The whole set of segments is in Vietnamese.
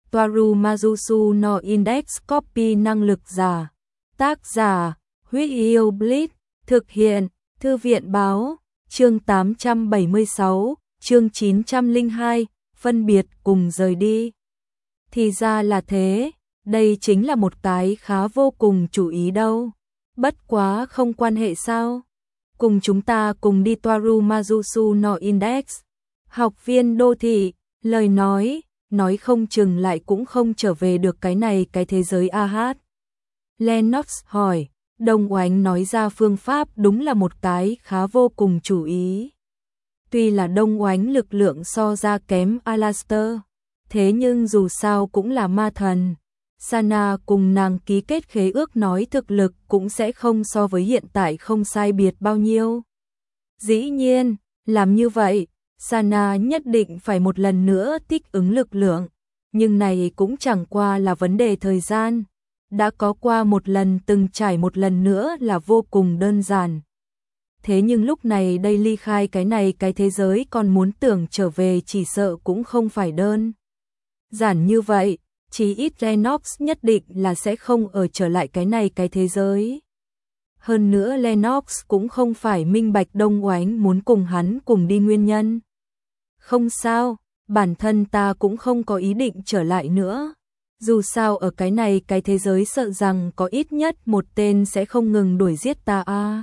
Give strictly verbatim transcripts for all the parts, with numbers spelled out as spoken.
Toaru Mazusu no Index Copy năng lực giả. Tác giả, Huyết Yêu Blitz, thực hiện, Thư viện báo, chương tám trăm bảy mươi sáu, chương chín trăm lẻ hai, phân biệt cùng rời đi. Thì ra là thế, đây chính là một cái khá vô cùng chú ý đâu. Bất quá không quan hệ sao? Cùng chúng ta cùng đi Toaru Mazusu no Index. Học viên đô thị, lời nói, nói không chừng lại cũng không trở về được cái này cái thế giới a hát. Lennox hỏi, Đông Oánh nói ra phương pháp đúng là một cái khá vô cùng chú ý. Tuy là Đông Oánh lực lượng so ra kém Alastor, thế nhưng dù sao cũng là ma thần. Sana cùng nàng ký kết khế ước nói thực lực cũng sẽ không so với hiện tại không sai biệt bao nhiêu. Dĩ nhiên, làm như vậy, Sana nhất định phải một lần nữa thích ứng lực lượng, nhưng này cũng chẳng qua là vấn đề thời gian. Đã có qua một lần từng trải một lần nữa là vô cùng đơn giản. Thế nhưng lúc này đây ly khai cái này cái thế giới còn muốn tưởng trở về chỉ sợ cũng không phải đơn giản như vậy, chỉ ít Lennox nhất định là sẽ không ở trở lại cái này cái thế giới. Hơn nữa Lennox cũng không phải minh bạch Đông Oánh muốn cùng hắn cùng đi nguyên nhân. Không sao, bản thân ta cũng không có ý định trở lại nữa. Dù sao ở cái này cái thế giới sợ rằng có ít nhất một tên sẽ không ngừng đuổi giết ta a. À.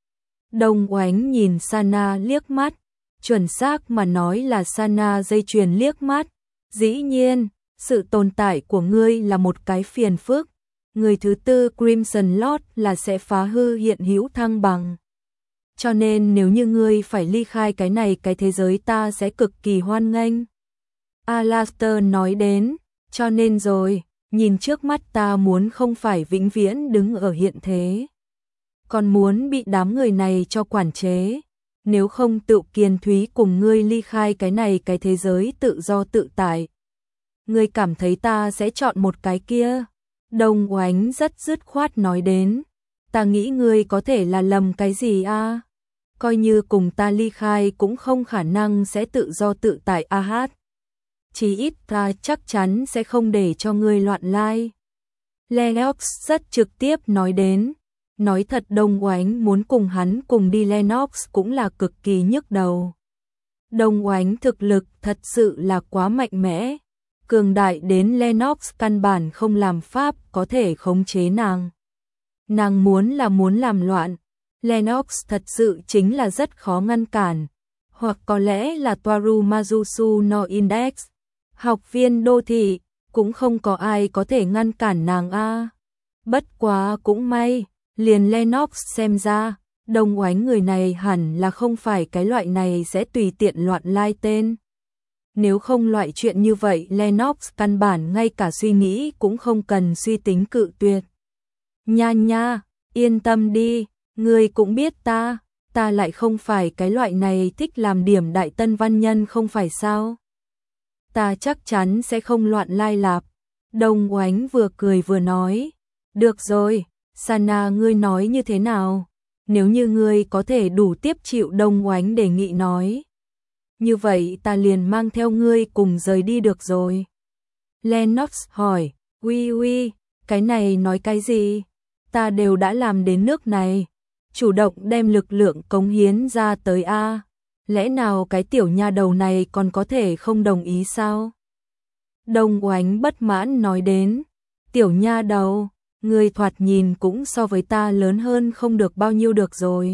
Đông Oánh nhìn Sana liếc mắt, chuẩn xác mà nói là Sana dây chuyền liếc mắt. Dĩ nhiên, sự tồn tại của ngươi là một cái phiền phức. Người thứ tư Crimson Lord là sẽ phá hư hiện hữu thăng bằng. Cho nên nếu như ngươi phải ly khai cái này cái thế giới ta sẽ cực kỳ hoan nghênh. Alastor nói đến, cho nên rồi, nhìn trước mắt ta muốn không phải vĩnh viễn đứng ở hiện thế. Còn muốn bị đám người này cho quản chế. Nếu không tự kiên thúy cùng ngươi ly khai cái này cái thế giới tự do tự tại. Ngươi cảm thấy ta sẽ chọn một cái kia. Đông Oánh rất dứt khoát nói đến. Ta nghĩ ngươi có thể là lầm cái gì a? À? Coi như cùng ta ly khai cũng không khả năng sẽ tự do tự tại a hát. Chỉ ít ta chắc chắn sẽ không để cho ngươi loạn lai. Lennox rất trực tiếp nói đến. Nói thật Đông Oánh muốn cùng hắn cùng đi Lennox cũng là cực kỳ nhức đầu. Đông Oánh thực lực thật sự là quá mạnh mẽ. Cường đại đến Lennox căn bản không làm pháp có thể khống chế nàng. Nàng muốn là muốn làm loạn. Lennox thật sự chính là rất khó ngăn cản. Hoặc có lẽ là Toaru Mazusu no Index. Học viên đô thị, cũng không có ai có thể ngăn cản nàng a. À. Bất quá cũng may, liền Lennox xem ra, Đông Oánh người này hẳn là không phải cái loại này sẽ tùy tiện loạn lai tên. Nếu không loại chuyện như vậy Lennox căn bản ngay cả suy nghĩ cũng không cần suy tính cự tuyệt. Nha nha, yên tâm đi, ngươi cũng biết ta, ta lại không phải cái loại này thích làm điểm đại tân văn nhân không phải sao. Ta chắc chắn sẽ không loạn lai lạp. Đông Oánh vừa cười vừa nói. Được rồi, Sana ngươi nói như thế nào? Nếu như ngươi có thể đủ tiếp chịu Đông Oánh đề nghị nói. Như vậy ta liền mang theo ngươi cùng rời đi được rồi. Lennox hỏi, uy uy, cái này nói cái gì? Ta đều đã làm đến nước này. Chủ động đem lực lượng cống hiến ra tới A. Lẽ nào cái tiểu nha đầu này còn có thể không đồng ý sao? Đông Oánh bất mãn nói đến. Tiểu nha đầu, ngươi thoạt nhìn cũng so với ta lớn hơn không được bao nhiêu được rồi.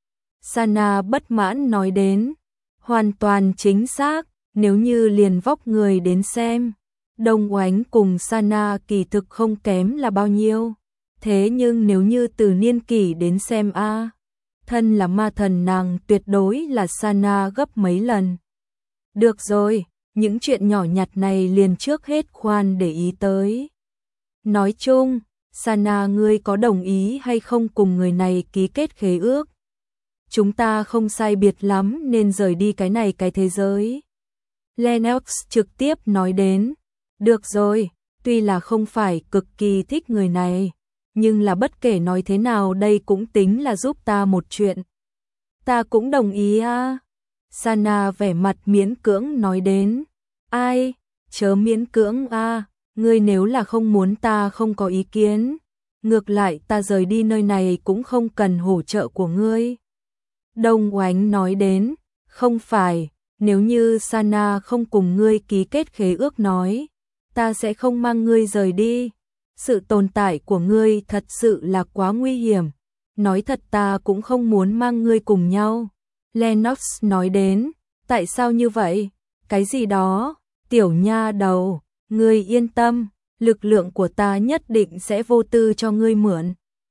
Sana bất mãn nói đến. Hoàn toàn chính xác, nếu như liền vóc người đến xem. Đông Oánh cùng Sana kỳ thực không kém là bao nhiêu. Thế nhưng nếu như từ niên kỷ đến xem a, à, thân là ma thần nàng tuyệt đối là Sana gấp mấy lần. Được rồi, những chuyện nhỏ nhặt này liền trước hết khoan để ý tới. Nói chung, Sana ngươi có đồng ý hay không cùng người này ký kết khế ước? Chúng ta không sai biệt lắm nên rời đi cái này cái thế giới. Lennox trực tiếp nói đến. Được rồi, tuy là không phải cực kỳ thích người này. Nhưng là bất kể nói thế nào đây cũng tính là giúp ta một chuyện. Ta cũng đồng ý à. Sana vẻ mặt miễn cưỡng nói đến. Ai, chớ miễn cưỡng à, Ngươi nếu là không muốn ta không có ý kiến, ngược lại ta rời đi nơi này cũng không cần hỗ trợ của ngươi. Đông Oánh nói đến, không phải, nếu như Sana không cùng ngươi ký kết khế ước nói, ta sẽ không mang ngươi rời đi. Sự tồn tại của ngươi thật sự là quá nguy hiểm, nói thật ta cũng không muốn mang ngươi cùng nhau. Lennox nói đến, tại sao như vậy? Cái gì đó, tiểu nha đầu, ngươi yên tâm, lực lượng của ta nhất định sẽ vô tư cho ngươi mượn.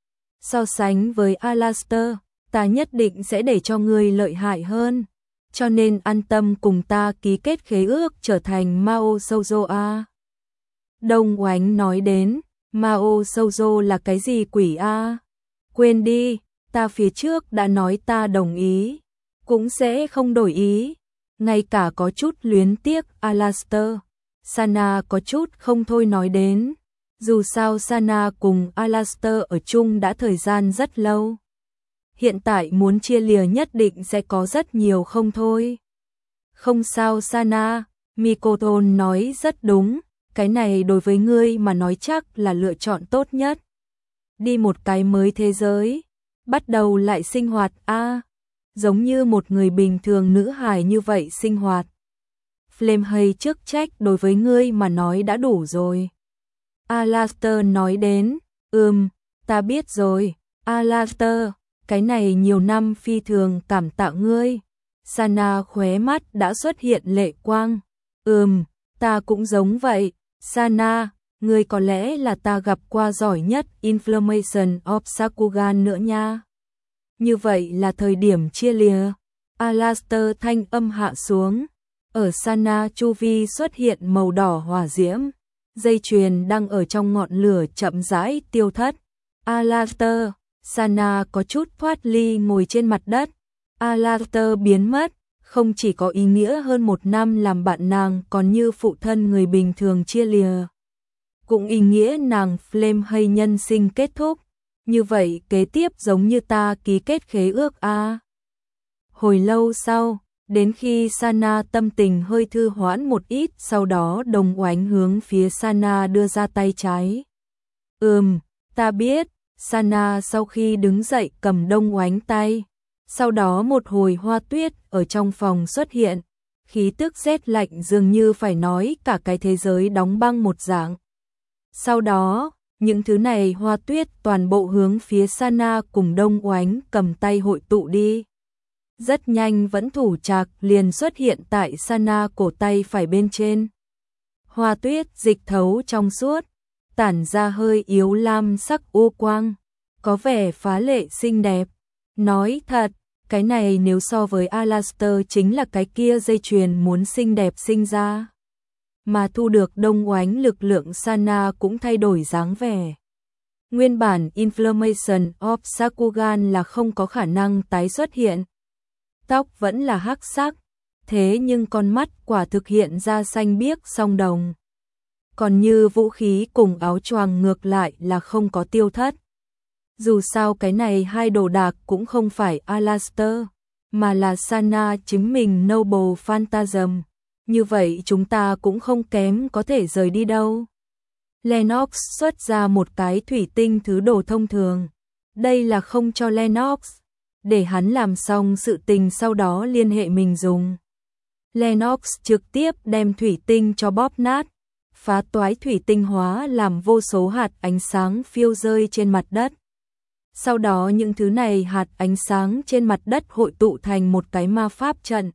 So sánh với Alastair, ta nhất định sẽ để cho ngươi lợi hại hơn, cho nên an tâm cùng ta ký kết khế ước trở thành Mao Shoujo a. Đông Oánh nói đến, Mao Shoujo là cái gì quỷ a? Quên đi, ta phía trước đã nói ta đồng ý, cũng sẽ không đổi ý. Ngay cả có chút luyến tiếc Alastair, Sana có chút không thôi nói đến. Dù sao Sana cùng Alastair ở chung đã thời gian rất lâu. Hiện tại muốn chia lìa nhất định sẽ có rất nhiều không thôi. Không sao Sana, Mikoton nói rất đúng, cái này đối với ngươi mà nói chắc là lựa chọn tốt nhất. Đi một cái mới thế giới, bắt đầu lại sinh hoạt a, giống như một người bình thường nữ hài như vậy sinh hoạt. Flamehey chức trách đối với ngươi mà nói đã đủ rồi. Alastair nói đến, ừm, ta biết rồi, Alastair, cái này nhiều năm phi thường cảm tạ ngươi. Sana khóe mắt đã xuất hiện lệ quang, ừm, ta cũng giống vậy, Sana, ngươi có lẽ là ta gặp qua giỏi nhất Inflammation of Sakugan nữa nha. Như vậy là thời điểm chia lìa. Alastair thanh âm hạ xuống. Ở Sana chu vi xuất hiện màu đỏ hỏa diễm. Dây chuyền đang ở trong ngọn lửa chậm rãi tiêu thất. Alastair, Sana có chút thoát ly ngồi trên mặt đất. Alastair biến mất, không chỉ có ý nghĩa hơn một năm làm bạn nàng còn như phụ thân người bình thường chia lìa. Cũng ý nghĩa nàng Flamehey nhân sinh kết thúc. Như vậy kế tiếp giống như ta ký kết khế ước a. À. Hồi lâu sau, đến khi Sana tâm tình hơi thư hoãn một ít, sau đó Đông Oánh hướng phía Sana đưa ra tay trái. Ừm, ta biết. Sana sau khi đứng dậy cầm Đông Oánh tay. Sau đó một hồi hoa tuyết ở trong phòng xuất hiện. Khí tức rét lạnh dường như phải nói cả cái thế giới đóng băng một dạng. Sau đó, những thứ này hoa tuyết toàn bộ hướng phía Sana cùng Đông Oánh cầm tay hội tụ đi. Rất nhanh vẫn thủ trạc liền xuất hiện tại Sana cổ tay phải bên trên. Hoa tuyết dịch thấu trong suốt, tản ra hơi yếu lam sắc u quang, có vẻ phá lệ xinh đẹp. Nói thật, cái này nếu so với Alastair chính là cái kia dây chuyền muốn xinh đẹp sinh ra. Mà thu được Đông Oánh lực lượng Sana cũng thay đổi dáng vẻ. Nguyên bản Inflammation of Sakugan là không có khả năng tái xuất hiện. Tóc vẫn là hắc sắc, thế nhưng con mắt quả thực hiện ra xanh biếc song đồng. Còn như vũ khí cùng áo choàng ngược lại là không có tiêu thất. Dù sao cái này hai đồ đạc cũng không phải Alastair, mà là Sana chính mình Noble Phantasm. Như vậy chúng ta cũng không kém có thể rời đi đâu. Lennox xuất ra một cái thủy tinh thứ đồ thông thường. Đây là không cho Lennox, để hắn làm xong sự tình sau đó liên hệ mình dùng. Lennox trực tiếp đem thủy tinh cho bóp nát, phá toái thủy tinh hóa làm vô số hạt ánh sáng phiêu rơi trên mặt đất. Sau đó những thứ này hạt ánh sáng trên mặt đất hội tụ thành một cái ma pháp trận.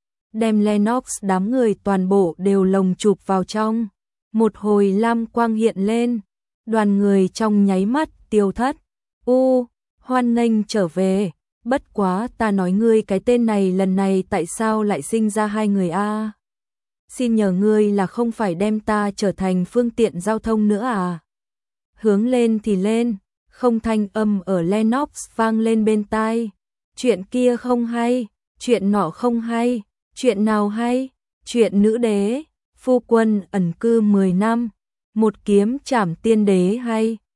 Đem Lennox đám người toàn bộ đều lồng chụp vào trong. Một hồi lam quang hiện lên, đoàn người trong nháy mắt tiêu thất. U, hoan nghênh trở về, bất quá ta nói ngươi cái tên này lần này tại sao lại sinh ra hai người a? Xin nhờ ngươi là không phải đem ta trở thành phương tiện giao thông nữa à? Hướng lên thì lên, không thanh âm ở Lennox vang lên bên tai. Chuyện kia không hay, chuyện nọ không hay, chuyện nào hay? Chuyện nữ đế, phu quân ẩn cư mười năm, một kiếm trảm tiên đế hay?